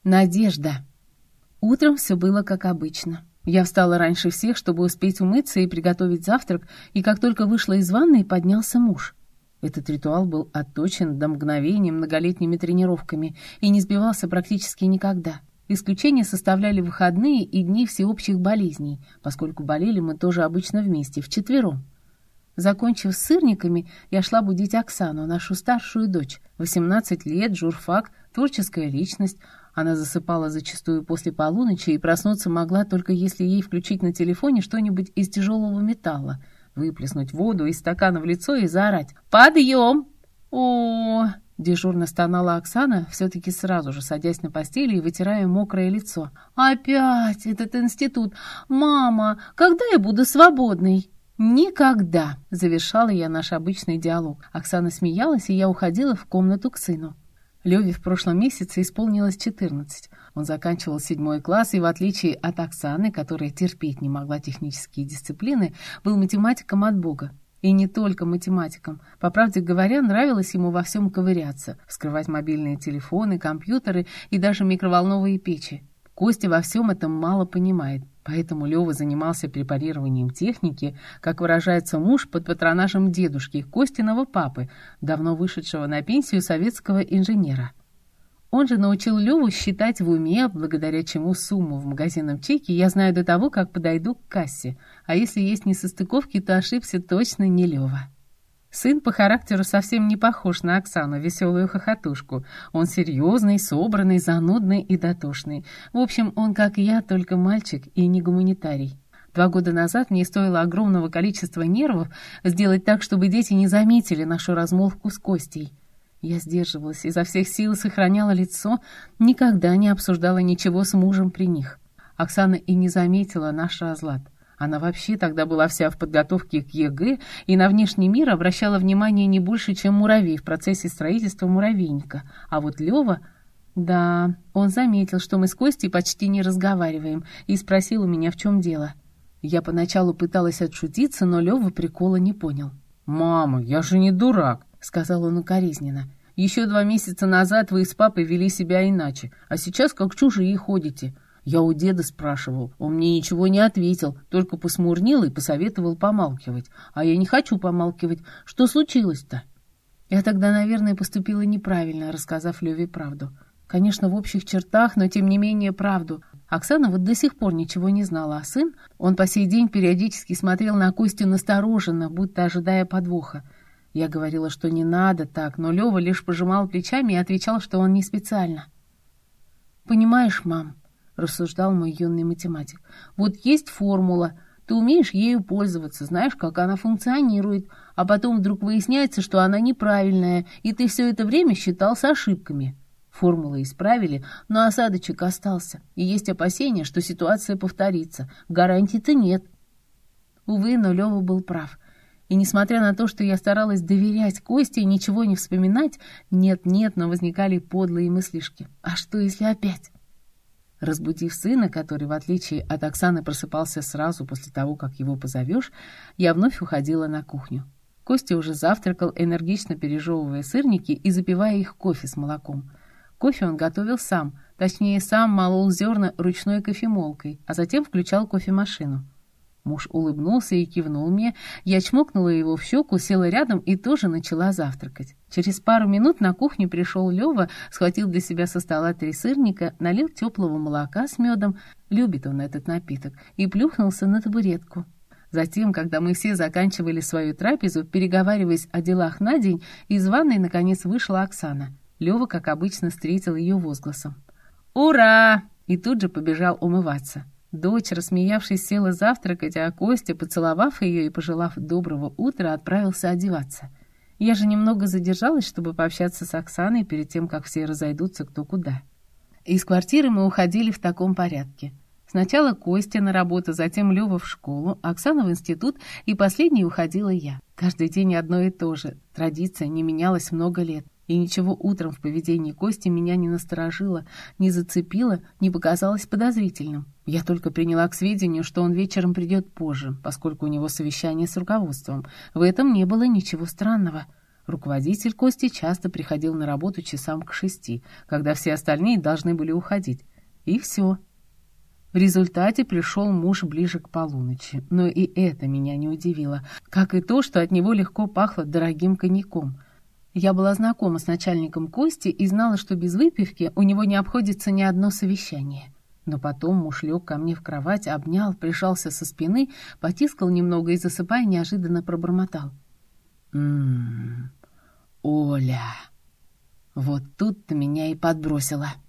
Надежда. Утром все было как обычно. Я встала раньше всех, чтобы успеть умыться и приготовить завтрак, и как только вышла из ванной, поднялся муж. Этот ритуал был отточен до мгновения многолетними тренировками и не сбивался практически никогда. Исключение составляли выходные и дни всеобщих болезней, поскольку болели мы тоже обычно вместе, вчетвером. Закончив с сырниками, я шла будить Оксану, нашу старшую дочь. 18 лет, журфак, творческая личность. Она засыпала зачастую после полуночи и проснуться могла только если ей включить на телефоне что-нибудь из тяжелого металла, выплеснуть воду из стакана в лицо и заорать «Подъем!». «О!», дежурно стонала Оксана, все-таки сразу же садясь на постели и вытирая мокрое лицо. «Опять этот институт! Мама, когда я буду свободной?» «Никогда!» — завершала я наш обычный диалог. Оксана смеялась, и я уходила в комнату к сыну. Леве в прошлом месяце исполнилось 14. Он заканчивал 7 класс и, в отличие от Оксаны, которая терпеть не могла технические дисциплины, был математиком от Бога. И не только математиком. По правде говоря, нравилось ему во всем ковыряться, вскрывать мобильные телефоны, компьютеры и даже микроволновые печи. Костя во всем этом мало понимает, поэтому Лёва занимался препарированием техники, как выражается муж, под патронажем дедушки, Костиного папы, давно вышедшего на пенсию советского инженера. Он же научил Лёву считать в уме, благодаря чему сумму в магазинном чеке я знаю до того, как подойду к кассе, а если есть несостыковки, то ошибся точно не Лёва. Сын по характеру совсем не похож на Оксану, веселую хохотушку. Он серьезный, собранный, занудный и дотошный. В общем, он, как я, только мальчик и не гуманитарий. 2 года назад мне стоило огромного количества нервов сделать так, чтобы дети не заметили нашу размолвку с Костей. Я сдерживалась, изо всех сил сохраняла лицо, никогда не обсуждала ничего с мужем при них. Оксана и не заметила наш разлад. Она вообще тогда была вся в подготовке к ЕГЭ и на внешний мир обращала внимание не больше, чем муравей в процессе строительства муравейника. А вот Лёва... Да, он заметил, что мы с Костей почти не разговариваем, и спросил у меня, в чем дело. Я поначалу пыталась отшутиться, но Лёва прикола не понял. «Мама, я же не дурак», — сказал он укоризненно. «Еще 2 месяца назад вы с папой вели себя иначе, а сейчас как чужие ходите. Я у деда спрашивал, он мне ничего не ответил, только посмурнил и посоветовал помалкивать. А я не хочу помалкивать. Что случилось-то?» Я тогда, наверное, поступила неправильно, рассказав Леве правду. Конечно, в общих чертах, но тем не менее правду. Оксана вот до сих пор ничего не знала, а сын, он по сей день периодически смотрел на Костю настороженно, будто ожидая подвоха. Я говорила, что не надо так, но Лева лишь пожимал плечами и отвечал, что он не специально. «Понимаешь, мам», — рассуждал мой юный математик, «вот есть формула, ты умеешь ею пользоваться, знаешь, как она функционирует, а потом вдруг выясняется, что она неправильная, и ты все это время считал с ошибками. Формулы исправили, но осадочек остался, и есть опасения, что ситуация повторится. Гарантий-то нет». Увы, но Лева был прав. И несмотря на то, что я старалась доверять Косте и ничего не вспоминать, нет-нет, но возникали подлые мыслишки. А что, если опять? Разбудив сына, который, в отличие от Оксаны, просыпался сразу после того, как его позовешь, я вновь уходила на кухню. Костя уже завтракал, энергично пережевывая сырники и запивая их кофе с молоком. Кофе он готовил сам, точнее, сам молол зерна ручной кофемолкой, а затем включал кофемашину. Муж улыбнулся и кивнул мне, я чмокнула его в щеку, села рядом и тоже начала завтракать. Через пару минут на кухню пришел Лева, схватил для себя со стола 3 сырника, налил теплого молока с медом, любит он этот напиток, и плюхнулся на табуретку. Затем, когда мы все заканчивали свою трапезу, переговариваясь о делах на день, из ванной наконец вышла Оксана. Лева, как обычно, встретил ее возгласом. «Ура!» и тут же побежал умываться. Дочь, рассмеявшись, села завтракать, а Костя, поцеловав ее и пожелав доброго утра, отправился одеваться. Я же немного задержалась, чтобы пообщаться с Оксаной перед тем, как все разойдутся кто куда. Из квартиры мы уходили в таком порядке. Сначала Костя на работу, затем Лёва в школу, Оксана в институт, и последней уходила я. Каждый день одно и то же. Традиция не менялась много лет. И ничего утром в поведении Кости меня не насторожило, не зацепило, не показалось подозрительным. Я только приняла к сведению, что он вечером придет позже, поскольку у него совещание с руководством. В этом не было ничего странного. Руководитель Кости часто приходил на работу часам к 6, когда все остальные должны были уходить. И все. В результате пришел муж ближе к полуночи, но и это меня не удивило, как и то, что от него легко пахло дорогим коньяком. Я была знакома с начальником Кости и знала, что без выпивки у него не обходится ни одно совещание. Но потом муж лег ко мне в кровать, обнял, прижался со спины, потискал немного и, засыпая, неожиданно пробормотал. Оля, вот тут-то меня и подбросила».